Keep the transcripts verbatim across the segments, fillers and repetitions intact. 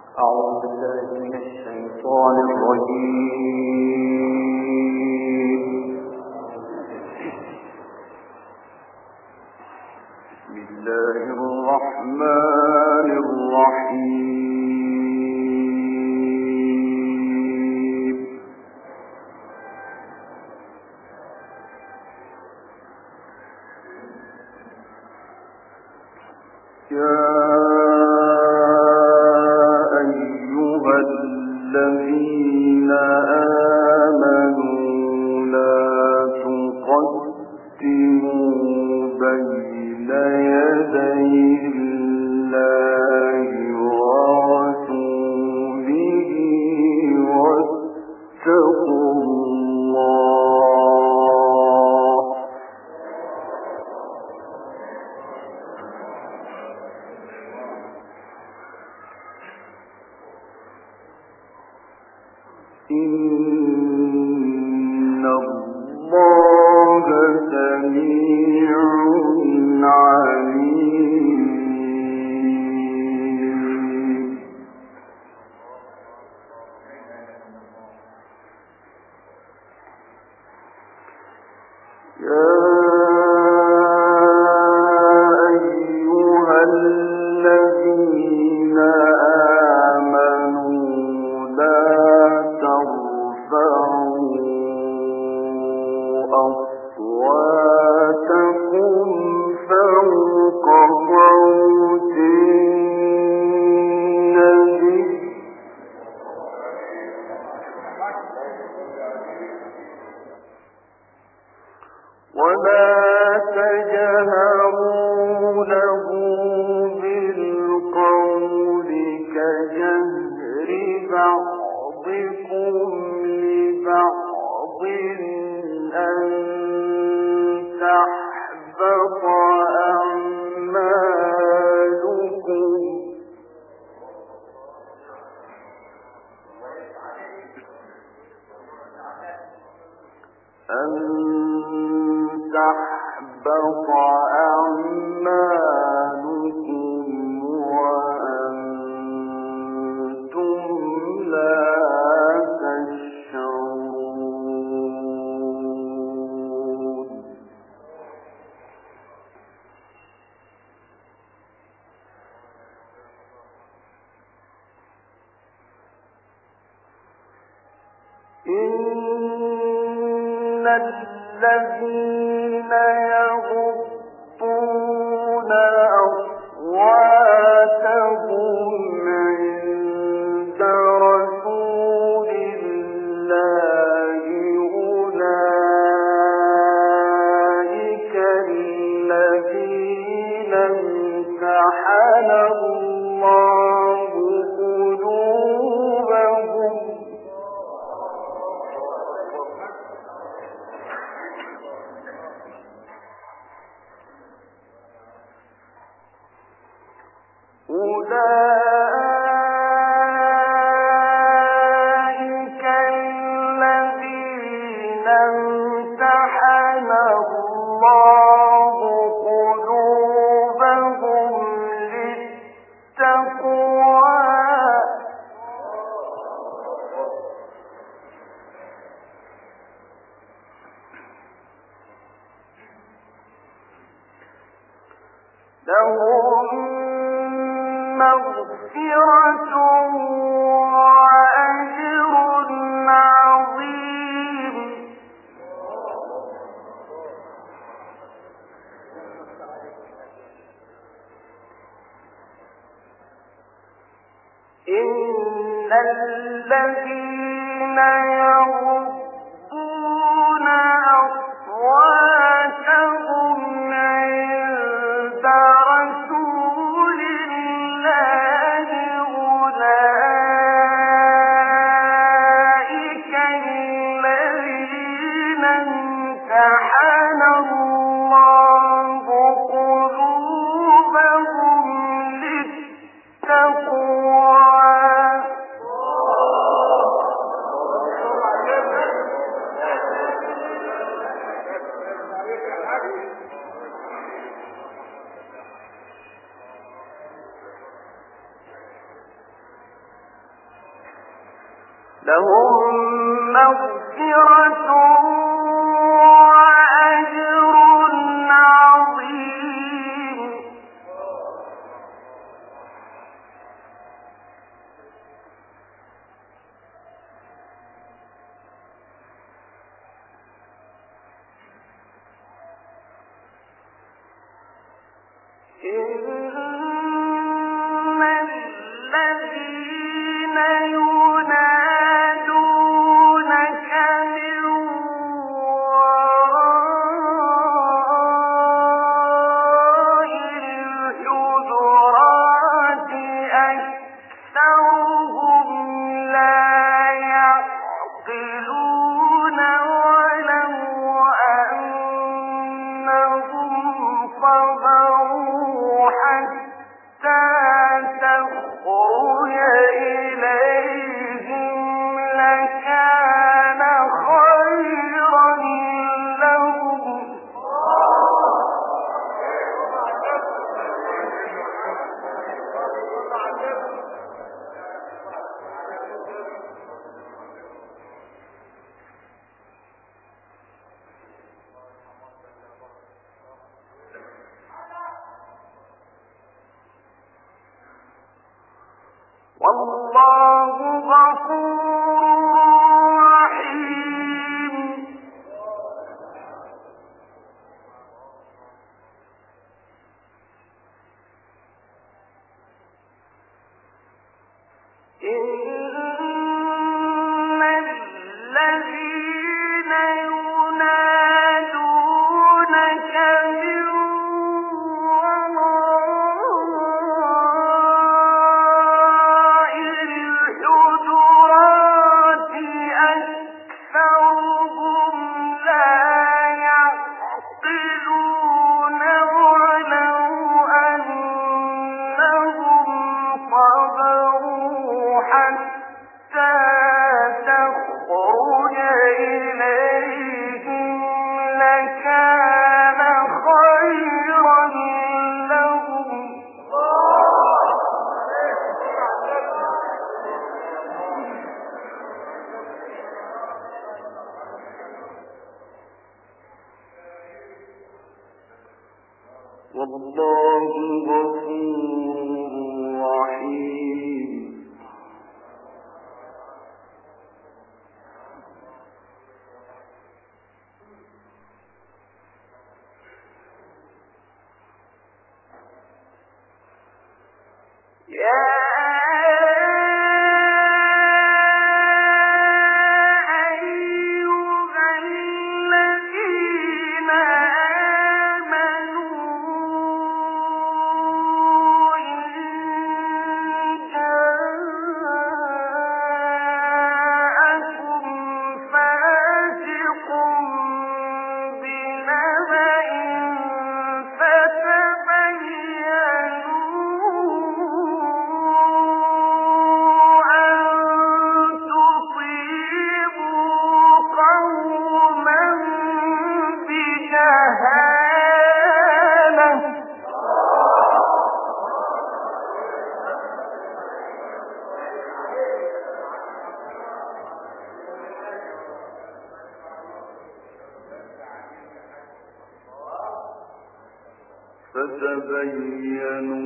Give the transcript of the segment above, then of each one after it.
أعوذ بالله من الشيطان الرجيم. بسم الله الرحمن الرحيم. يا الذين آمنوا لا تقدموا بين يدي الله ورسوله واتقوا الله إن الله سميع عليم. يا أيها الذين آمنوا لا أصواتكم فوق صوت النبي ولا تجهروا له بالقول كجهر بعضكم لبعض أن تحبط أعمالكم أن تحبط أعمالكم وأنتم لا إن الذين يغضون أصواتهم عند رسول الله أولئك الذين امتحن الله قلوبهم أولئك الذين امتحن الله قلوبهم للتقوى لهم مغفرة وأجر عظيم. إن الذين يغضون أصواتهم عند رسول الله أولئك الذين امتحن الله قلوبهم للتقوى لهم مغفرة وأجر عظيم. إن الذين ينادونك من وراء الحجرات أكثرهم لا يعقلون ولو أنهم صبروا حتى تخرج إليهم لكان خيرا لهم. والله غفور رحيم. إن الذين ينادونك من وراء الحجرات أكثرهم لا يعقلون ولو أنهم صبروا حتى تخرج إليهم لكان خيرا لهم. والله غفور رحيم. يا أيها الذين آمنوا إن جاءكم فاسق بنبأ فتبينوا أن تصيبوا قوما بجهالة فتبينوا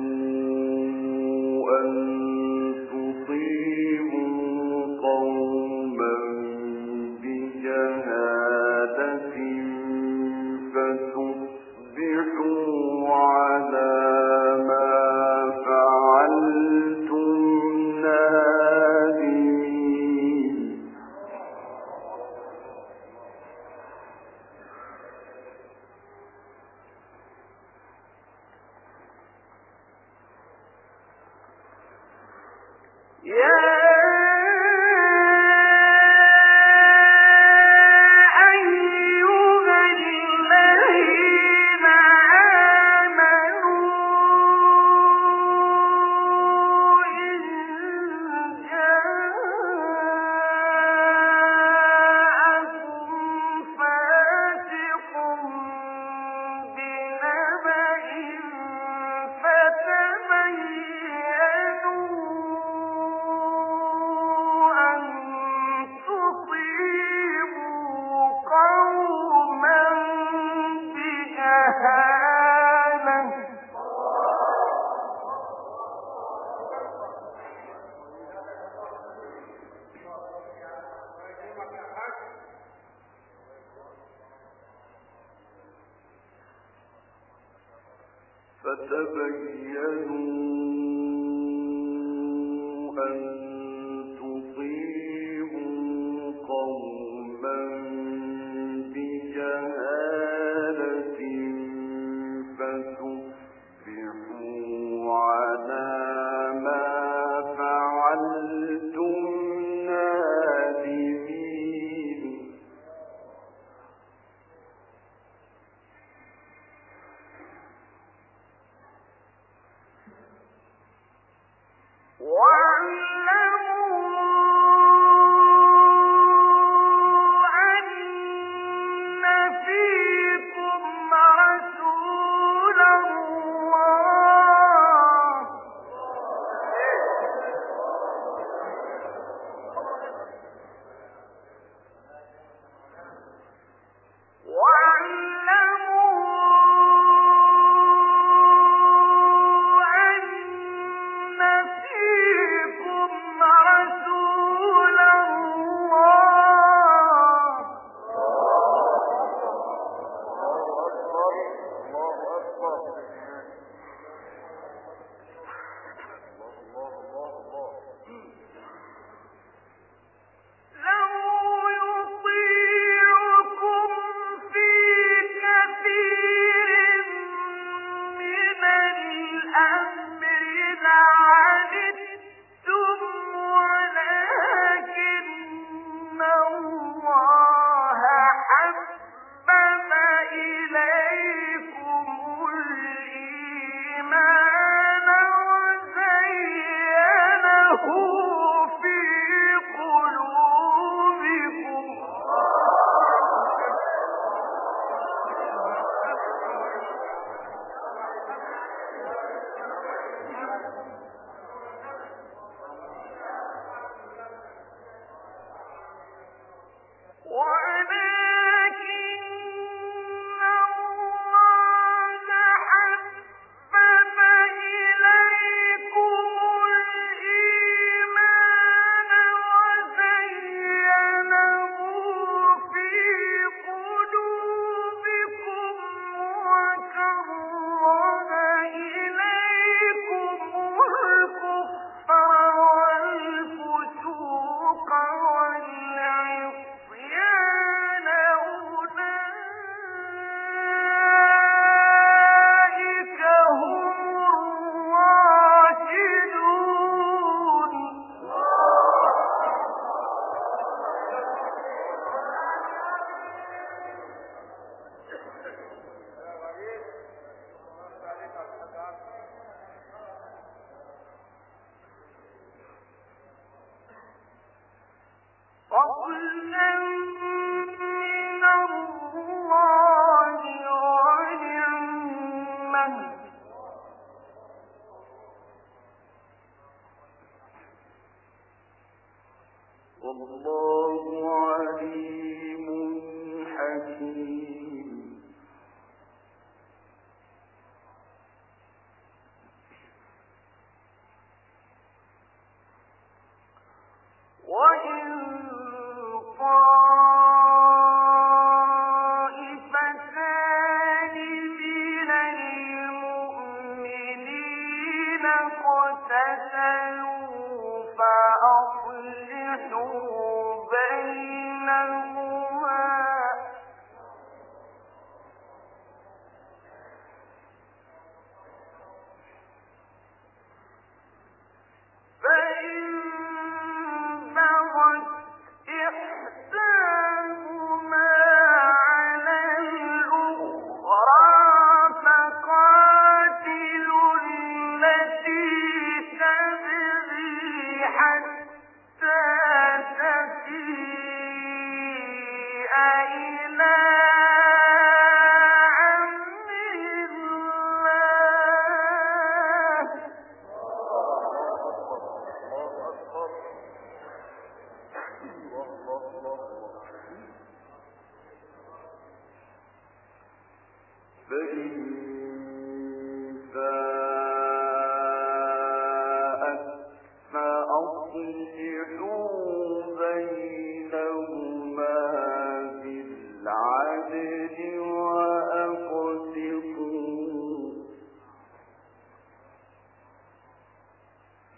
أن تصيبوا قوما بجهالة فتصبحوا على ما فعلتم نادمين. يا أيها الذين آمنوا إن جاءكم فاسق بنبأ فتبينوا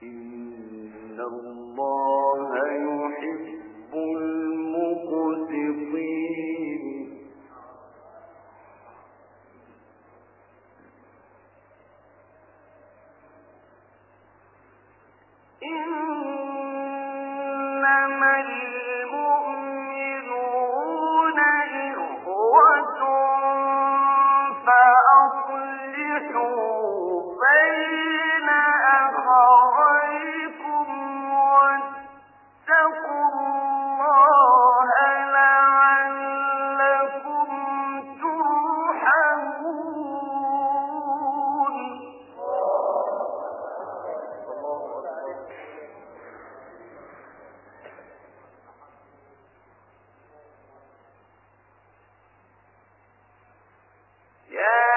إن الله يحب المقسطين إنما المؤمنون إخوة فأصلحوا بين أخويكم واتقوا الله لعلكم ترحمون يا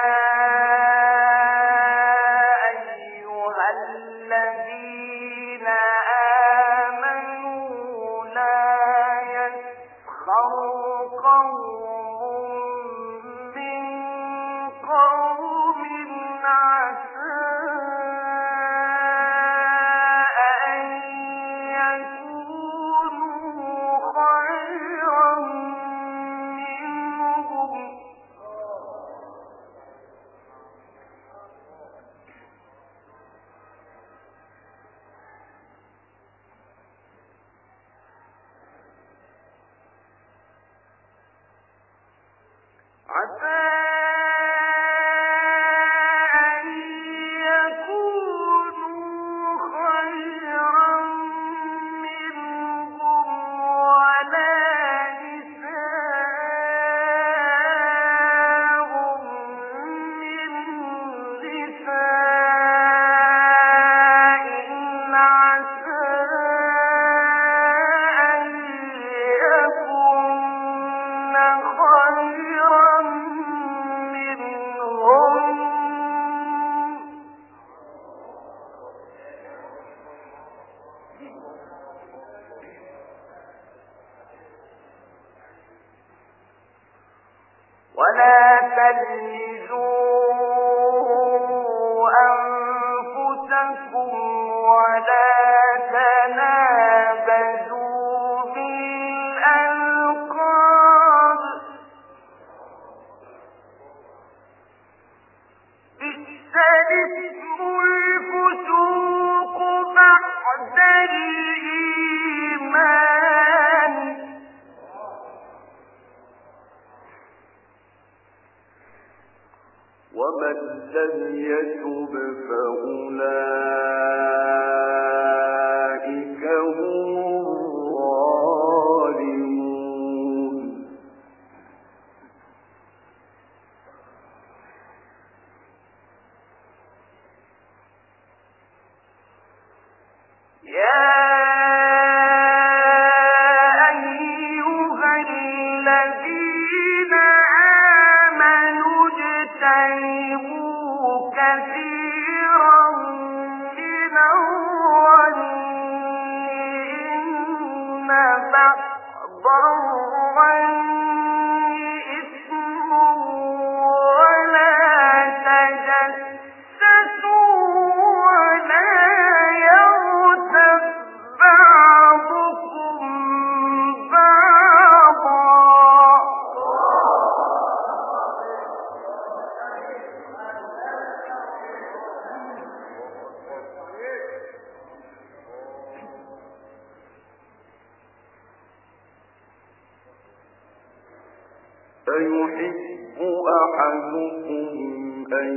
أيها الذين آمنوا لا يسخر قوم من قوم عسى أن يكونوا خيرا منهم عسى أن يكونوا خيرا منهم ولا نساء من نساء عسى أن يكن خيرا منهم ولا تلمزوا أنفسكم ولا تنابزوا بالألقاب بئس الاسم الفسوق بعد الإيمان ومن لم يتب فأولئك هم الظالمون يا أيها الذين آمنوا اجتنبوا كثيرا من الظن إن بعض الظن إثم ولا تجسسوا ولا يغتب بعضكم بعضا أيحب أحدكم أن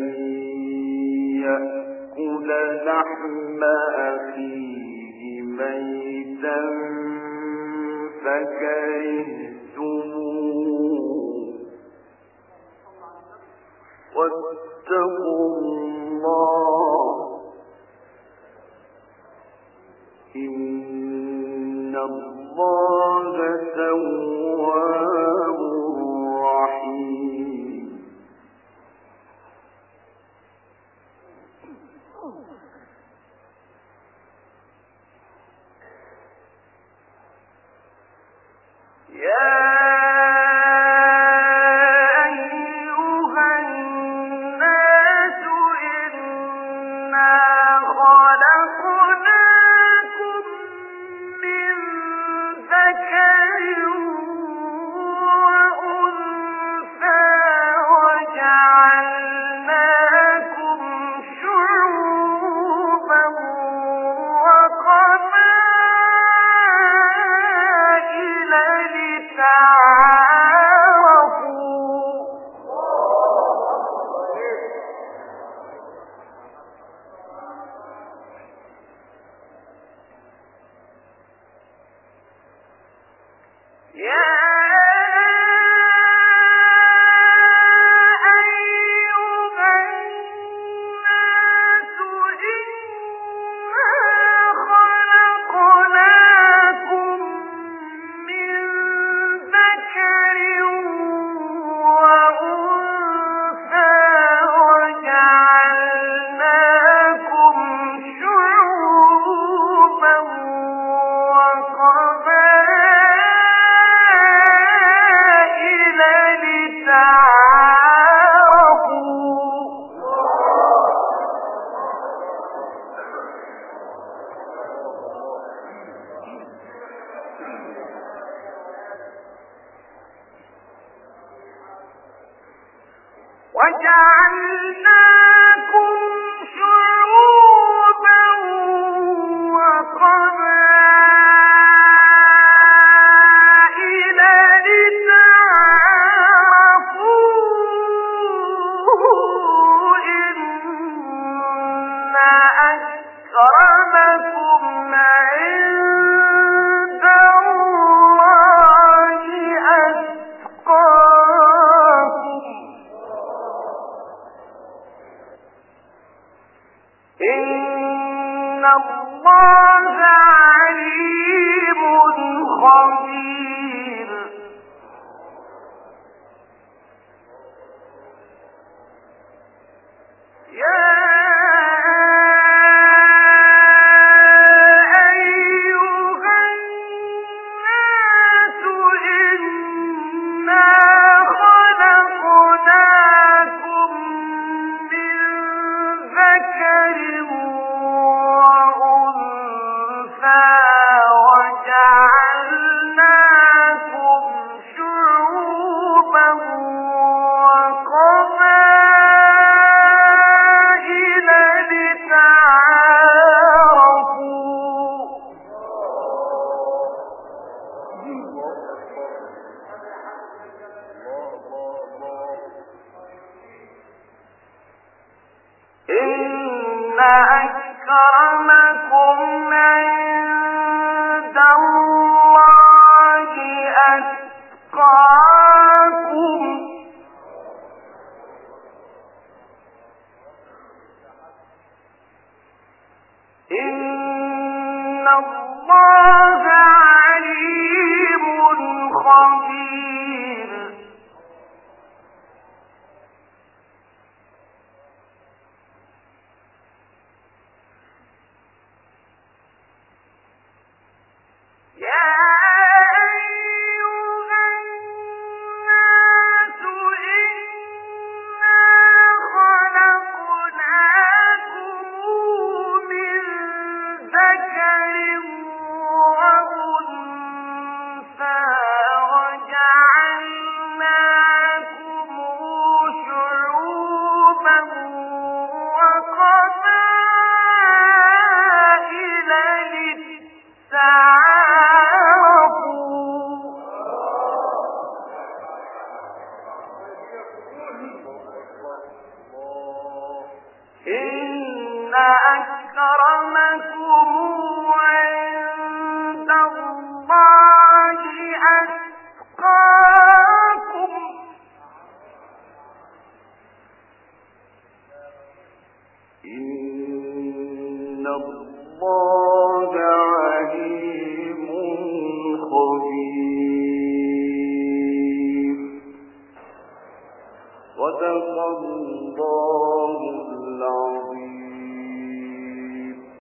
يأكل لحم أخيه ميتا فكرهتموه واتقوا الله إن الله تواب رحيم يا أيها الناس إنا خلقناكم وجعلناكم شعوبا وقبائل لتعارفوا إن أكرمكم عند الله أتقاكم إن الله عليم خبير يا أيها الناس إنا خلقناكم من ذكر وأنثى وجعلناكم شعوبا وقبائل لتعارفوا إن أكرمكم عند الله أتقاكم إن الله عليم خبير يا أيها الناس إنا خلقناكم من ذكر وأنثى وجعلناكم شعوبا وقبائل لتعارفوا إن أكرمكم عند الله أتقاكم إن الله عليم خبير صدق الله